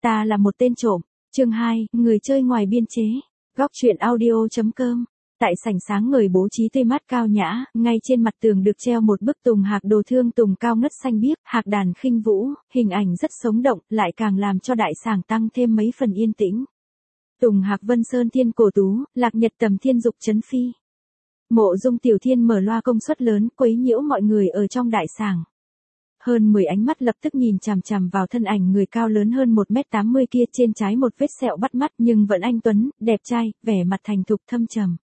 Ta là một tên trộm. Chương 2, người chơi ngoài biên chế. Góc truyện audio.com. Tại sảnh sáng ngời bố trí tươi mát cao nhã, ngay trên mặt tường được treo một bức tùng hạc đồ thương tùng cao ngất xanh biếc, hạc đàn khinh vũ, hình ảnh rất sống động, lại càng làm cho đại sảnh tăng thêm mấy phần yên tĩnh. Tùng hạc vân sơn thiên cổ tú, lạc nhật tầm thiên dục chấn phi. Mộ Dung Tiểu Thiên mở loa công suất lớn, quấy nhiễu mọi người ở trong đại sảnh. Hơn 10 ánh mắt lập tức nhìn chằm chằm vào thân ảnh người cao lớn hơn 1m80 kia, trên trái một vết sẹo bắt mắt nhưng vẫn anh tuấn, đẹp trai, vẻ mặt thành thục thâm trầm.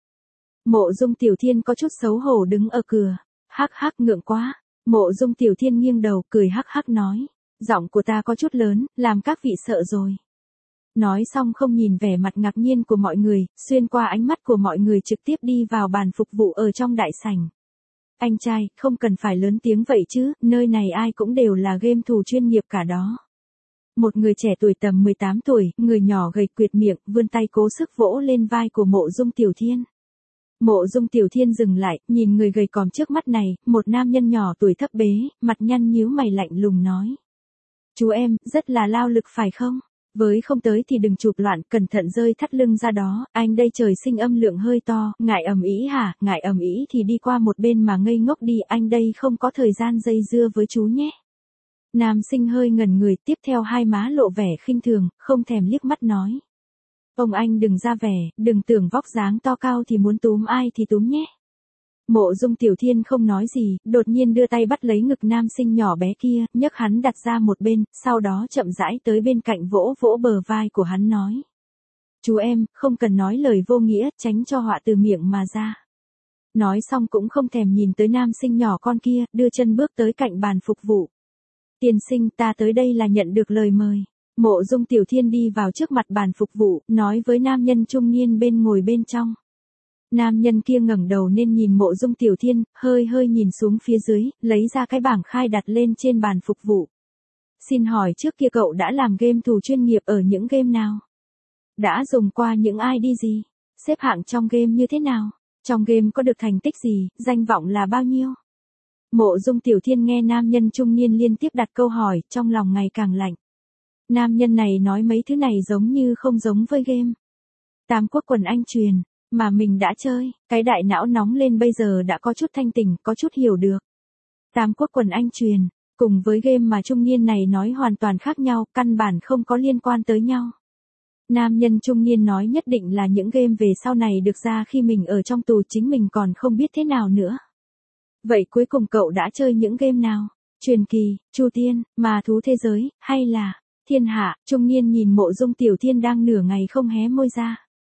Mộ Dung Tiểu Thiên có chút xấu hổ đứng ở cửa. Hắc hắc, ngượng quá. Mộ Dung Tiểu Thiên nghiêng đầu cười hắc hắc nói. Giọng của ta có chút lớn, làm các vị sợ rồi. Nói xong không nhìn vẻ mặt ngạc nhiên của mọi người, xuyên qua ánh mắt của mọi người trực tiếp đi vào bàn phục vụ ở trong đại sảnh. Anh trai, không cần phải lớn tiếng vậy chứ, nơi này ai cũng đều là game thủ chuyên nghiệp cả đó. Một người trẻ tuổi tầm 18 tuổi, người nhỏ gầy quyệt miệng, vươn tay cố sức vỗ lên vai của Mộ Dung Tiểu Thiên. Mộ Dung Tiểu Thiên dừng lại, nhìn người gầy còm trước mắt này, một nam nhân nhỏ tuổi thấp bé, mặt nhăn nhíu mày lạnh lùng nói. Chú em, rất là lao lực phải không? Với không tới thì đừng chụp loạn, cẩn thận rơi thắt lưng ra đó, anh đây trời sinh âm lượng hơi to, ngại ầm ĩ hả, ngại ầm ĩ thì đi qua một bên mà ngây ngốc đi, anh đây không có thời gian dây dưa với chú nhé. Nam sinh hơi ngẩn người, tiếp theo hai má lộ vẻ khinh thường, không thèm liếc mắt nói. Ông anh đừng ra vẻ, đừng tưởng vóc dáng to cao thì muốn túm ai thì túm nhé. Mộ Dung Tiểu Thiên không nói gì, đột nhiên đưa tay bắt lấy ngực nam sinh nhỏ bé kia, nhấc hắn đặt ra một bên, sau đó chậm rãi tới bên cạnh vỗ vỗ bờ vai của hắn nói. Chú em, không cần nói lời vô nghĩa, tránh cho họa từ miệng mà ra. Nói xong cũng không thèm nhìn tới nam sinh nhỏ con kia, đưa chân bước tới cạnh bàn phục vụ. Tiên sinh, ta tới đây là nhận được lời mời. Mộ Dung Tiểu Thiên đi vào trước mặt bàn phục vụ, nói với nam nhân trung niên bên ngồi bên trong. Nam nhân kia ngẩng đầu nên nhìn Mộ Dung Tiểu Thiên, hơi nhìn xuống phía dưới, lấy ra cái bảng khai đặt lên trên bàn phục vụ. Xin hỏi trước kia cậu đã làm game thủ chuyên nghiệp ở những game nào? Đã dùng qua những ID gì? Xếp hạng trong game như thế nào? Trong game có được thành tích gì, danh vọng là bao nhiêu? Mộ Dung Tiểu Thiên nghe nam nhân trung niên liên tiếp đặt câu hỏi, trong lòng ngày càng lạnh. Nam nhân này nói mấy thứ này giống như không giống với game. Tam Quốc Quần Anh Truyền, mà mình đã chơi, cái đại não nóng lên bây giờ đã có chút thanh tỉnh, có chút hiểu được. Tam Quốc Quần Anh Truyền, cùng với game mà trung niên này nói hoàn toàn khác nhau, căn bản không có liên quan tới nhau. Nam nhân trung niên nói nhất định là những game về sau này được ra khi mình ở trong tù, chính mình còn không biết thế nào nữa. Vậy cuối cùng cậu đã chơi những game nào? Truyền Kỳ, Chu Tiên, Ma Thú Thế Giới, hay là Thiên Hạ? Trung niên nhìn Mộ Dung Tiểu Thiên đang nửa ngày không hé môi ra.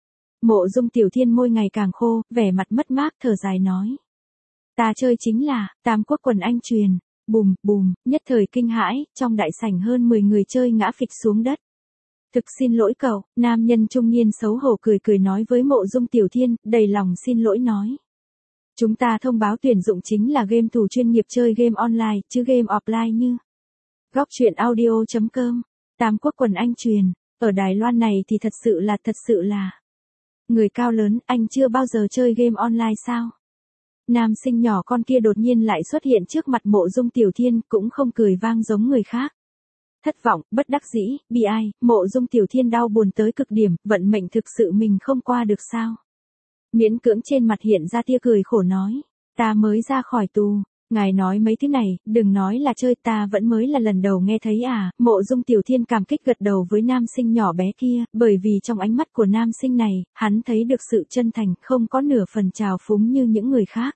Mộ Dung Tiểu Thiên môi ngày càng khô, vẻ mặt mất mát thở dài nói. Ta chơi chính là Tam Quốc Quần Anh Truyền. Bùm, bùm, nhất thời kinh hãi, trong đại sảnh hơn 10 người chơi ngã phịch xuống đất. Thực xin lỗi cậu, nam nhân trung niên xấu hổ cười nói với Mộ Dung Tiểu Thiên, đầy lòng xin lỗi nói. Chúng ta thông báo tuyển dụng chính là game thủ chuyên nghiệp chơi game online, chứ game offline như. Góc truyện audio.com. Tam Quốc Quần Anh Truyền, ở Đài Loan này thì thật sự là. Người cao lớn, anh chưa bao giờ chơi game online sao? Nam sinh nhỏ con kia đột nhiên lại xuất hiện trước mặt Mộ Dung Tiểu Thiên, cũng không cười vang giống người khác. Thất vọng, bất đắc dĩ, bi ai, Mộ Dung Tiểu Thiên đau buồn tới cực điểm, vận mệnh thực sự mình không qua được sao? Miễn cưỡng trên mặt hiện ra tia cười khổ nói. Ta mới ra khỏi tù. Ngài nói mấy thứ này, đừng nói là chơi, ta vẫn mới là lần đầu nghe thấy à. Mộ Dung Tiểu Thiên cảm kích gật đầu với nam sinh nhỏ bé kia, bởi vì trong ánh mắt của nam sinh này, hắn thấy được sự chân thành, không có nửa phần trào phúng như những người khác.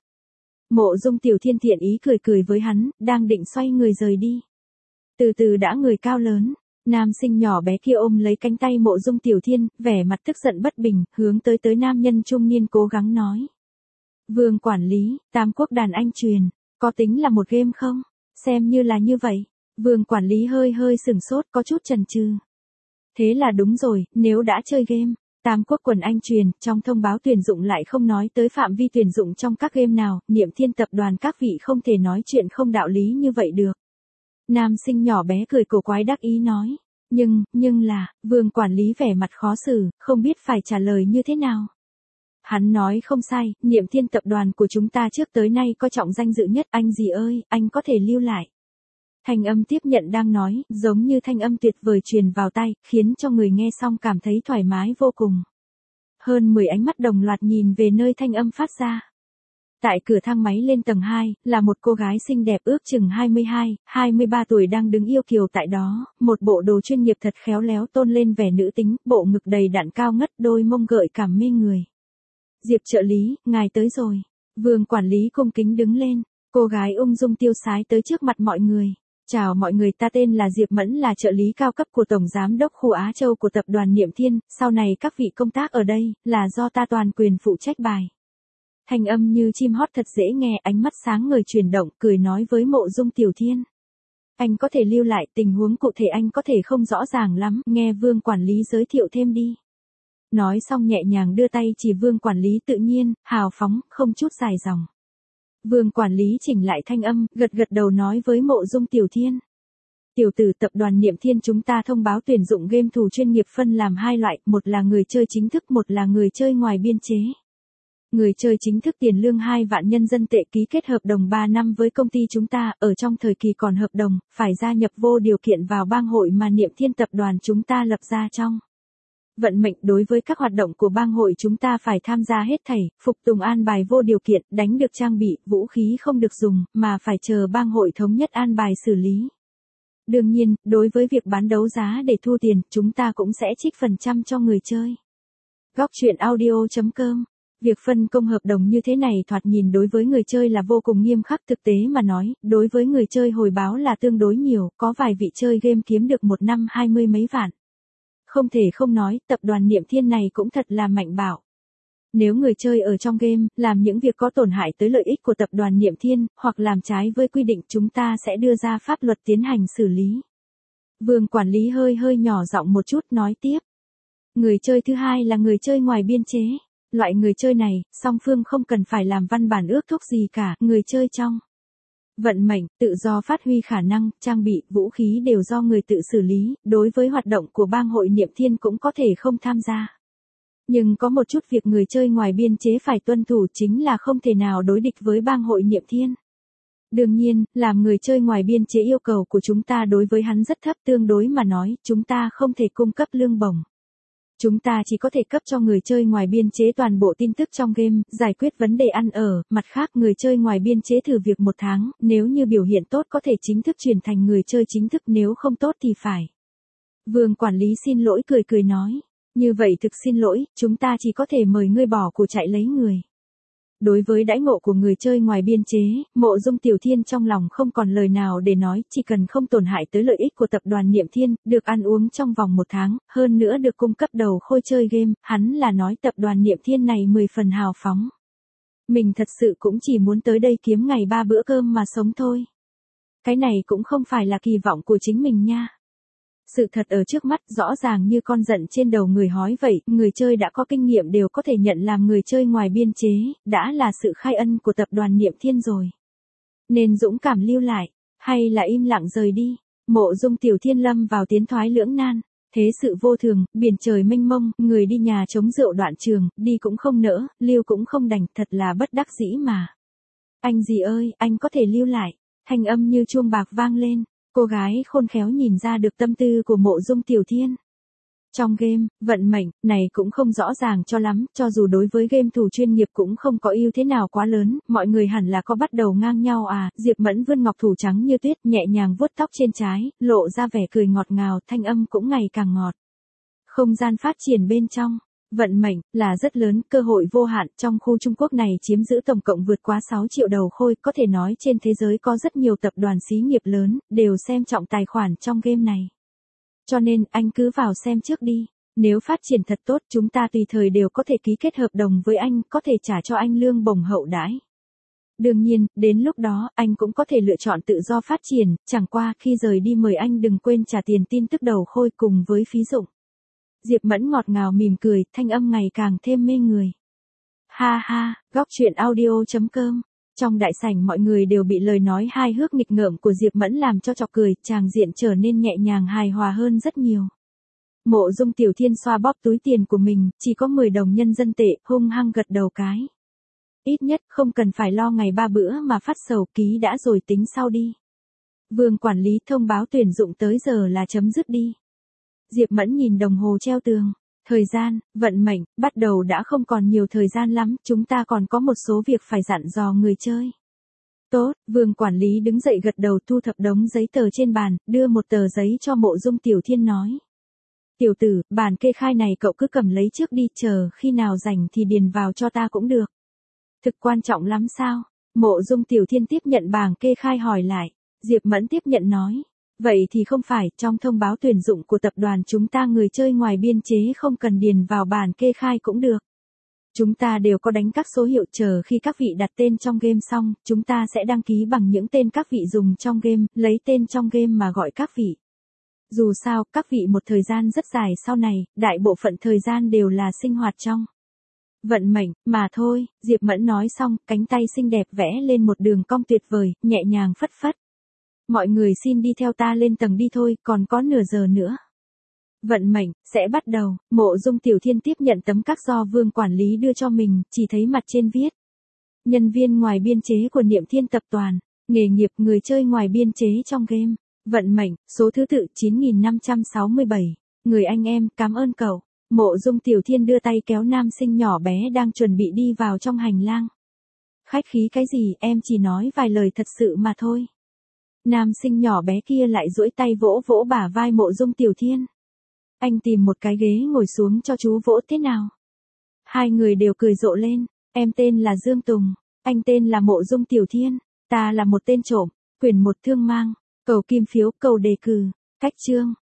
Mộ Dung Tiểu Thiên thiện ý cười với hắn, đang định xoay người rời đi. Từ từ đã người cao lớn, nam sinh nhỏ bé kia ôm lấy cánh tay Mộ Dung Tiểu Thiên, vẻ mặt tức giận bất bình, hướng tới nam nhân trung niên cố gắng nói. Vương quản lý, Tam Quốc Đàn Anh Truyền. Có tính là một game không? Xem như là như vậy. Vương quản lý hơi sửng sốt, có chút chần chừ. Thế là đúng rồi, nếu đã chơi game, Tam Quốc Quần Anh Truyền, trong thông báo tuyển dụng lại không nói tới phạm vi tuyển dụng trong các game nào, Niệm Thiên tập đoàn các vị không thể nói chuyện không đạo lý như vậy được. Nam sinh nhỏ bé cười cổ quái đắc ý nói. Nhưng là, Vương quản lý vẻ mặt khó xử, không biết phải trả lời như thế nào. Hắn nói không sai, Niệm Thiên tập đoàn của chúng ta trước tới nay có trọng danh dự nhất, anh gì ơi, anh có thể lưu lại. Thanh âm tiếp nhận đang nói, giống như thanh âm tuyệt vời truyền vào tai, khiến cho người nghe xong cảm thấy thoải mái vô cùng. Hơn 10 ánh mắt đồng loạt nhìn về nơi thanh âm phát ra. Tại cửa thang máy lên tầng 2, là một cô gái xinh đẹp ước chừng 22, 23 tuổi đang đứng yêu kiều tại đó, một bộ đồ chuyên nghiệp thật khéo léo tôn lên vẻ nữ tính, bộ ngực đầy đặn cao ngất, đôi mông gợi cảm mê người. Diệp trợ lý, ngài tới rồi. Vương quản lý cung kính đứng lên, cô gái ung dung tiêu sái tới trước mặt mọi người. Chào mọi người, ta tên là Diệp Mẫn, là trợ lý cao cấp của Tổng Giám đốc khu Á Châu của tập đoàn Niệm Thiên, sau này các vị công tác ở đây, là do ta toàn quyền phụ trách bài. Thanh âm như chim hót thật dễ nghe, ánh mắt sáng ngời chuyển động, cười nói với Mộ Dung Tiểu Thiên. Anh có thể lưu lại, tình huống cụ thể anh có thể không rõ ràng lắm, nghe Vương quản lý giới thiệu thêm đi. Nói xong nhẹ nhàng đưa tay chỉ Vương quản lý, tự nhiên, hào phóng, không chút dài dòng. Vương quản lý chỉnh lại thanh âm, gật gật đầu nói với Mộ Dung Tiểu Thiên. Tiểu tử, tập đoàn Niệm Thiên chúng ta thông báo tuyển dụng game thủ chuyên nghiệp phân làm hai loại, một là người chơi chính thức, một là người chơi ngoài biên chế. Người chơi chính thức tiền lương 2 vạn nhân dân tệ, ký kết hợp đồng 3 năm với công ty chúng ta, ở trong thời kỳ còn hợp đồng, phải gia nhập vô điều kiện vào bang hội mà Niệm Thiên tập đoàn chúng ta lập ra trong. Vận mệnh, đối với các hoạt động của bang hội chúng ta phải tham gia hết thảy, phục tùng an bài vô điều kiện, đánh được trang bị, vũ khí không được dùng, mà phải chờ bang hội thống nhất an bài xử lý. Đương nhiên, đối với việc bán đấu giá để thu tiền, chúng ta cũng sẽ trích phần trăm cho người chơi. Góc truyện audio.com. Việc phân công hợp đồng như thế này thoạt nhìn đối với người chơi là vô cùng nghiêm khắc, thực tế mà nói, đối với người chơi hồi báo là tương đối nhiều, có vài vị chơi game kiếm được một năm 20 mấy vạn. Không thể không nói, tập đoàn Niệm Thiên này cũng thật là mạnh bạo. Nếu người chơi ở trong game, làm những việc có tổn hại tới lợi ích của tập đoàn Niệm Thiên, hoặc làm trái với quy định, chúng ta sẽ đưa ra pháp luật tiến hành xử lý. Vương quản lý hơi nhỏ giọng một chút nói tiếp. Người chơi thứ hai là người chơi ngoài biên chế. Loại người chơi này, song phương không cần phải làm văn bản ước thúc gì cả, người chơi trong vận mệnh, tự do phát huy khả năng, trang bị, vũ khí đều do người tự xử lý, đối với hoạt động của bang hội Niệm Thiên cũng có thể không tham gia. Nhưng có một chút việc người chơi ngoài biên chế phải tuân thủ chính là không thể nào đối địch với bang hội Niệm Thiên. Đương nhiên, làm người chơi ngoài biên chế yêu cầu của chúng ta đối với hắn rất thấp, tương đối mà nói, chúng ta không thể cung cấp lương bổng. Chúng ta chỉ có thể cấp cho người chơi ngoài biên chế toàn bộ tin tức trong game, giải quyết vấn đề ăn ở, mặt khác người chơi ngoài biên chế thử việc 1 tháng, nếu như biểu hiện tốt có thể chính thức chuyển thành người chơi chính thức, nếu không tốt thì phải. Vương quản lý xin lỗi cười nói, như vậy thực xin lỗi, chúng ta chỉ có thể mời ngươi bỏ của chạy lấy người. Đối với đãi ngộ của người chơi ngoài biên chế, Mộ Dung Tiểu Thiên trong lòng không còn lời nào để nói, chỉ cần không tổn hại tới lợi ích của tập đoàn Niệm Thiên, được ăn uống trong vòng 1 tháng, hơn nữa được cung cấp đầu khôi chơi game, hắn là nói tập đoàn Niệm Thiên này 10 phần hào phóng. Mình thật sự cũng chỉ muốn tới đây kiếm ngày 3 bữa cơm mà sống thôi. Cái này cũng không phải là kỳ vọng của chính mình nha. Sự thật ở trước mắt rõ ràng như con giận trên đầu người hói vậy, người chơi đã có kinh nghiệm đều có thể nhận làm người chơi ngoài biên chế, đã là sự khai ân của tập đoàn Niệm Thiên rồi. Nên dũng cảm lưu lại, hay là im lặng rời đi. Mộ Dung Tiểu Thiên lâm vào tiến thoái lưỡng nan, thế sự vô thường, biển trời mênh mông, người đi nhà trống rượu đoạn trường, đi cũng không nỡ, lưu cũng không đành, thật là bất đắc dĩ mà. Anh gì ơi, anh có thể lưu lại, thanh âm như chuông bạc vang lên. Cô gái khôn khéo nhìn ra được tâm tư của Mộ Dung Tiểu Thiên. Trong game, vận mệnh, này cũng không rõ ràng cho lắm, cho dù đối với game thủ chuyên nghiệp cũng không có ưu thế nào quá lớn, mọi người hẳn là có bắt đầu ngang nhau à, Diệp Mẫn vươn ngọc thủ trắng như tuyết, nhẹ nhàng vuốt tóc trên trái, lộ ra vẻ cười ngọt ngào, thanh âm cũng ngày càng ngọt. Không gian phát triển bên trong. Vận mệnh, là rất lớn, cơ hội vô hạn, trong khu Trung Quốc này chiếm giữ tổng cộng vượt quá 6 triệu đầu khôi, có thể nói trên thế giới có rất nhiều tập đoàn xí nghiệp lớn, đều xem trọng tài khoản trong game này. Cho nên, anh cứ vào xem trước đi, nếu phát triển thật tốt chúng ta tùy thời đều có thể ký kết hợp đồng với anh, có thể trả cho anh lương bổng hậu đãi. Đương nhiên, đến lúc đó, anh cũng có thể lựa chọn tự do phát triển, chẳng qua khi rời đi mời anh đừng quên trả tiền tin tức đầu khôi cùng với phí dụng. Diệp Mẫn ngọt ngào mỉm cười, thanh âm ngày càng thêm mê người. Ha ha, góc truyện audio.com. Trong đại sảnh mọi người đều bị lời nói hài hước nghịch ngợm của Diệp Mẫn làm cho chọc cười, tràng diện trở nên nhẹ nhàng hài hòa hơn rất nhiều. Mộ Dung Tiểu Thiên xoa bóp túi tiền của mình, chỉ có 10 đồng nhân dân tệ, hung hăng gật đầu cái. Ít nhất không cần phải lo ngày 3 bữa mà phát sầu, ký đã rồi tính sau đi. Vương quản lý thông báo tuyển dụng tới giờ là chấm dứt đi. Diệp Mẫn nhìn đồng hồ treo tường. Thời gian, vận mệnh, bắt đầu đã không còn nhiều thời gian lắm, chúng ta còn có một số việc phải dặn dò người chơi. Tốt, Vương quản lý đứng dậy gật đầu thu thập đống giấy tờ trên bàn, đưa một tờ giấy cho Mộ Dung Tiểu Thiên nói. Tiểu tử, bản kê khai này cậu cứ cầm lấy trước đi, chờ khi nào rảnh thì điền vào cho ta cũng được. Thực quan trọng lắm sao? Mộ Dung Tiểu Thiên tiếp nhận bảng kê khai hỏi lại. Diệp Mẫn tiếp nhận nói. Vậy thì không phải, trong thông báo tuyển dụng của tập đoàn chúng ta người chơi ngoài biên chế không cần điền vào bản kê khai cũng được. Chúng ta đều có đánh các số hiệu, chờ khi các vị đặt tên trong game xong, chúng ta sẽ đăng ký bằng những tên các vị dùng trong game, lấy tên trong game mà gọi các vị. Dù sao, các vị một thời gian rất dài sau này, đại bộ phận thời gian đều là sinh hoạt trong vận mệnh, mà thôi. Diệp Mẫn nói xong, cánh tay xinh đẹp vẽ lên một đường cong tuyệt vời, nhẹ nhàng phất phất. Mọi người xin đi theo ta lên tầng đi thôi, còn có nửa giờ nữa. Vận mệnh, sẽ bắt đầu. Mộ Dung Tiểu Thiên tiếp nhận tấm các do Vương quản lý đưa cho mình, chỉ thấy mặt trên viết. Nhân viên ngoài biên chế của Niệm Thiên tập đoàn. Nghề nghiệp người chơi ngoài biên chế trong game. Vận mệnh, số thứ tự 9567. Người anh em, cảm ơn cậu. Mộ Dung Tiểu Thiên đưa tay kéo nam sinh nhỏ bé đang chuẩn bị đi vào trong hành lang. Khách khí cái gì, em chỉ nói vài lời thật sự mà thôi. Nam sinh nhỏ bé kia lại duỗi tay vỗ vỗ bả vai Mộ Dung Tiểu Thiên. Anh tìm một cái ghế ngồi xuống cho chú vỗ thế nào. Hai người đều cười rộ lên. Em tên là Dương Tùng. Anh tên là Mộ Dung Tiểu Thiên. Ta là một tên trộm. Quyển 1 thương mang. Cầu kim phiếu, cầu đề cử. Cách chương.